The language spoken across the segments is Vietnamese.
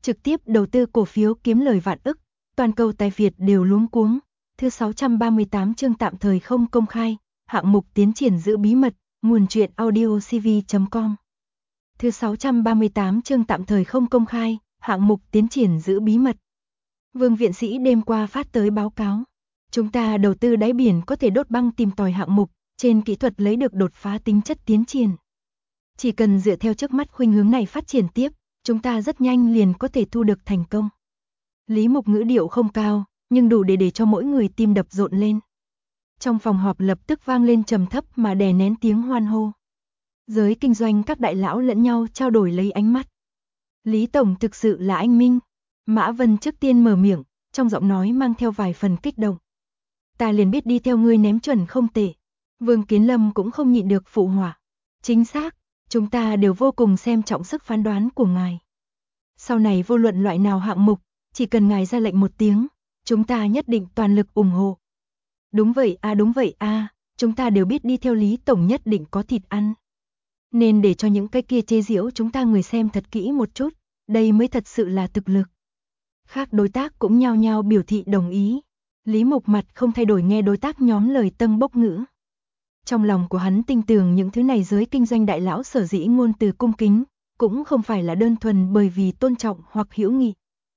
trực tiếp đầu tư cổ phiếu kiếm lời vạn ức, toàn cầu tài Việt đều luống cuống. Thứ 638 chương tạm thời không công khai, hạng mục tiến triển giữ bí mật, nguồn truyện audiocv.com. Thứ 638 chương tạm thời không công khai, hạng mục tiến triển giữ bí mật. Vương viện sĩ đêm qua phát tới báo cáo. Chúng ta đầu tư đáy biển có thể đốt băng tìm tòi hạng mục, trên kỹ thuật lấy được đột phá tính chất tiến triển. Chỉ cần dựa theo trước mắt khuynh hướng này phát triển tiếp, chúng ta rất nhanh liền có thể thu được thành công. Lý Mục ngữ điệu không cao, nhưng đủ để cho mỗi người tim đập rộn lên. Trong phòng họp lập tức vang lên trầm thấp mà đè nén tiếng hoan hô. Giới kinh doanh các đại lão lẫn nhau trao đổi lấy ánh mắt. Lý Tổng thực sự là anh minh. Mã Vân trước tiên mở miệng, trong giọng nói mang theo vài phần kích động. Ta liền biết đi theo ngươi ném chuẩn không tệ. Vương Kiến Lâm cũng không nhịn được phụ họa. Chính xác, chúng ta đều vô cùng xem trọng sức phán đoán của ngài. Sau này vô luận loại nào hạng mục, chỉ cần ngài ra lệnh một tiếng, chúng ta nhất định toàn lực ủng hộ. Đúng vậy a, chúng ta đều biết đi theo Lý Tổng nhất định có thịt ăn. Nên để cho những cái kia chê giễu chúng ta người xem thật kỹ một chút, đây mới thật sự là thực lực. Khác đối tác cũng nhao nhao biểu thị đồng ý. Lý Mục mặt không thay đổi nghe đối tác nhóm lời tâng bốc ngữ. Trong lòng của hắn tin tưởng những thứ này giới kinh doanh đại lão sở dĩ ngôn từ cung kính, cũng không phải là đơn thuần bởi vì tôn trọng hoặc hữu nghị,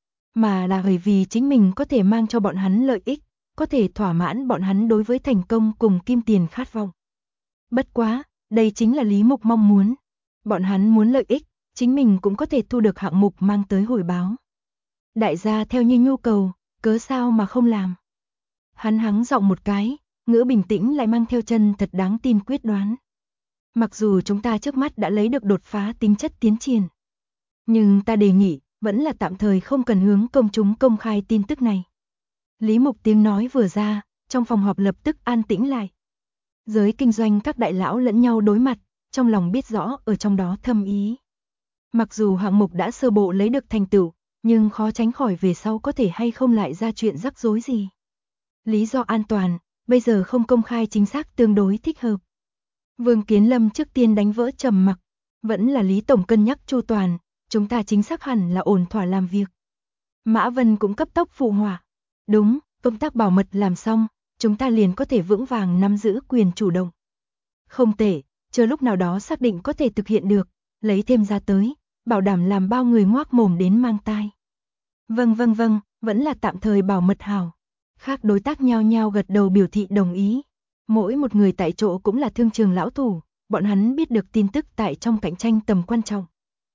mà là bởi vì chính mình có thể mang cho bọn hắn lợi ích, có thể thỏa mãn bọn hắn đối với thành công cùng kim tiền khát vọng. Bất quá, đây chính là Lý Mục mong muốn. Bọn hắn muốn lợi ích, chính mình cũng có thể thu được hạng mục mang tới hồi báo. Đại gia theo như nhu cầu, cớ sao mà không làm. Hắn hắng giọng một cái, ngữ bình tĩnh lại mang theo chân thật đáng tin quyết đoán. Mặc dù chúng ta trước mắt đã lấy được đột phá tính chất tiến triển, nhưng ta đề nghị, vẫn là tạm thời không cần hướng công chúng công khai tin tức này. Lý Mục tiếng nói vừa ra, trong phòng họp lập tức an tĩnh lại. Giới kinh doanh các đại lão lẫn nhau đối mặt, trong lòng biết rõ ở trong đó thâm ý. Mặc dù hạng mục đã sơ bộ lấy được thành tựu, nhưng khó tránh khỏi về sau có thể hay không lại ra chuyện rắc rối gì. Lý do an toàn, bây giờ không công khai chính xác tương đối thích hợp. Vương Kiến Lâm trước tiên đánh vỡ trầm mặc, vẫn là Lý Tổng cân nhắc chu toàn, chúng ta chính xác hẳn là ổn thỏa làm việc. Mã Vân cũng cấp tốc phụ họa. Đúng, công tác bảo mật làm xong, chúng ta liền có thể vững vàng nắm giữ quyền chủ động. Không tệ, chờ lúc nào đó xác định có thể thực hiện được, lấy thêm ra tới, bảo đảm làm bao người ngoác mồm đến mang tai. Vâng, vẫn là tạm thời bảo mật hảo. Khác đối tác nhao nhao gật đầu biểu thị đồng ý. Mỗi một người tại chỗ cũng là thương trường lão thủ, bọn hắn biết được tin tức tại trong cạnh tranh tầm quan trọng.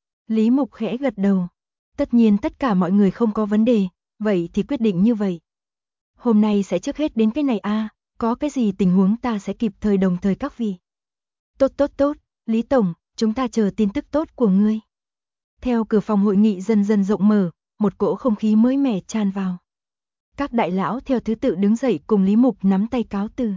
Lý Mục khẽ gật đầu. Tất nhiên tất cả mọi người không có vấn đề, vậy thì quyết định như vậy. Hôm nay sẽ trước hết đến cái này a, có cái gì tình huống ta sẽ kịp thời đồng thời các vị. Tốt, Lý Tổng, chúng ta chờ tin tức tốt của ngươi. Theo cửa phòng hội nghị dần dần rộng mở, một cỗ không khí mới mẻ tràn vào. Các đại lão theo thứ tự đứng dậy cùng Lý Mục nắm tay cáo từ.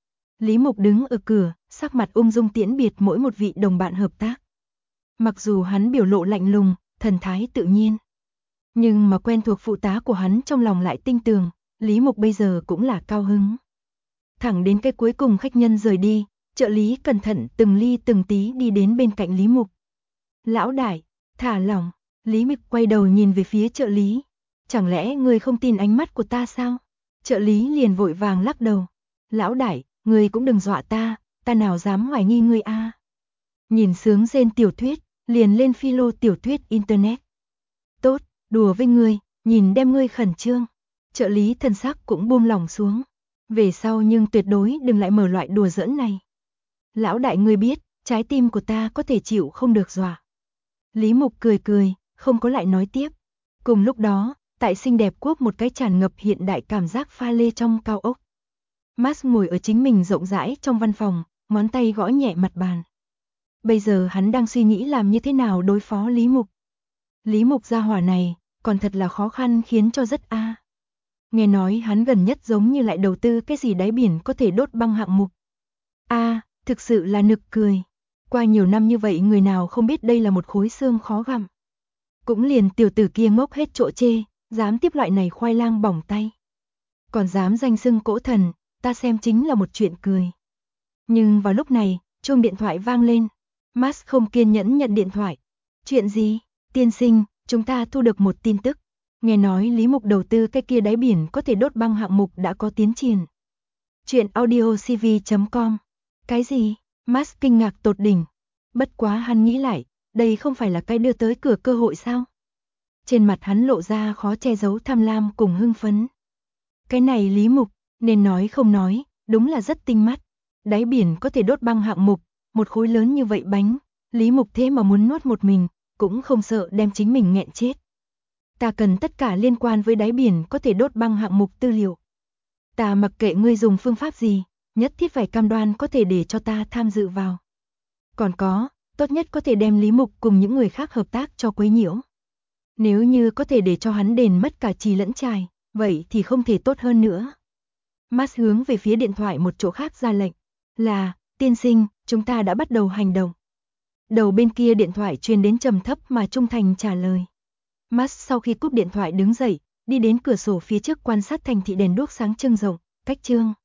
Lý Mục đứng ở cửa, sắc mặt ung dung tiễn biệt mỗi một vị đồng bạn hợp tác. Mặc dù hắn biểu lộ lạnh lùng, thần thái tự nhiên, nhưng mà quen thuộc phụ tá của hắn trong lòng lại tinh tường, Lý Mục bây giờ cũng là cao hứng. Thẳng đến cái cuối cùng khách nhân rời đi, trợ lý cẩn thận từng ly từng tí đi đến bên cạnh Lý Mục. Lão đại, thả lỏng. Lý Mục quay đầu nhìn về phía trợ lý. Chẳng lẽ ngươi không tin ánh mắt của ta sao? Trợ lý liền vội vàng lắc đầu. Lão đại, ngươi cũng đừng dọa ta nào dám hoài nghi ngươi a. Nhìn sướng rên tiểu thuyết, liền lên philo tiểu thuyết internet. Tốt, đùa với ngươi, nhìn đem ngươi khẩn trương. Trợ lý thân sắc cũng buông lỏng xuống. Về sau nhưng tuyệt đối đừng lại mở loại đùa giỡn này. Lão đại ngươi biết, trái tim của ta có thể chịu không được dọa. Lý Mục cười, không có lại nói tiếp. Cùng lúc đó, tại xinh đẹp quốc một cái tràn ngập hiện đại cảm giác pha lê trong cao ốc. Max ngồi ở chính mình rộng rãi trong văn phòng, ngón tay gõ nhẹ mặt bàn. Bây giờ hắn đang suy nghĩ làm như thế nào đối phó Lý Mục. Lý Mục gia hỏa này, còn thật là khó khăn khiến cho rất a. Nghe nói hắn gần nhất giống như lại đầu tư cái gì đáy biển có thể đốt băng hạng mục. Thực sự là nực cười. Qua nhiều năm như vậy người nào không biết đây là một khối xương khó gặm. Cũng liền tiểu tử kia ngốc hết chỗ chê, dám tiếp loại này khoai lang bỏng tay. Còn dám danh xưng cỗ thần, ta xem chính là một chuyện cười. Nhưng vào lúc này, chuông điện thoại vang lên. Max không kiên nhẫn nhận điện thoại. Chuyện gì? Tiên sinh, Chúng ta thu được một tin tức. Nghe nói Lý Mục đầu tư cái kia đáy biển có thể đốt băng hạng mục đã có tiến triển. Chuyện audiocv.com. Cái gì? Max kinh ngạc tột đỉnh. Bất quá hắn nghĩ lại, đây không phải là cái đưa tới cửa cơ hội sao? Trên mặt hắn lộ ra khó che giấu tham lam cùng hưng phấn. Cái này Lý Mục, nên nói không nói, đúng là rất tinh mắt. Đáy biển có thể đốt băng hạng mục, một khối lớn như vậy bánh, Lý Mục thế mà muốn nuốt một mình, cũng không sợ đem chính mình nghẹn chết. Ta cần tất cả liên quan với đáy biển có thể đốt băng hạng mục tư liệu. Ta mặc kệ ngươi dùng phương pháp gì, nhất thiết phải cam đoan có thể để cho ta tham dự vào. Còn có, tốt nhất có thể đem Lý Mục cùng những người khác hợp tác cho quấy nhiễu. Nếu như có thể để cho hắn đền mất cả trì lẫn trài, vậy thì không thể tốt hơn nữa. Max hướng về phía điện thoại một chỗ khác ra lệnh. Là, tiên sinh, chúng ta đã bắt đầu hành động. Đầu bên kia điện thoại truyền đến trầm thấp mà trung thành trả lời. Max sau khi cúp điện thoại đứng dậy, đi đến cửa sổ phía trước quan sát thành thị đèn đuốc sáng trưng rộng, cách chương.